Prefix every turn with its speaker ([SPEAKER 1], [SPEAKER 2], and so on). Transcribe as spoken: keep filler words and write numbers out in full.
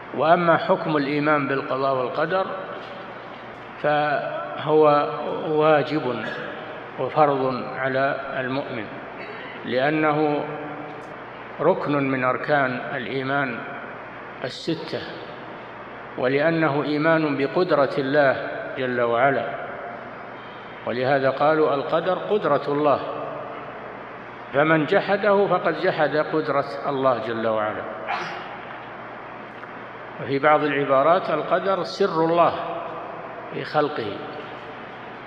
[SPEAKER 1] وأما حكم الإيمان بالقضاء والقدر فهو واجب وفرض على المؤمن، لأنه ركن من أركان الإيمان الستة، ولأنه إيمان بقدرة الله جل وعلا، ولهذا قالوا القدر قدرة الله، فمن جحده فقد جحد قدرة الله جل وعلا. وفي بعض العبارات القدر سر الله في خلقه،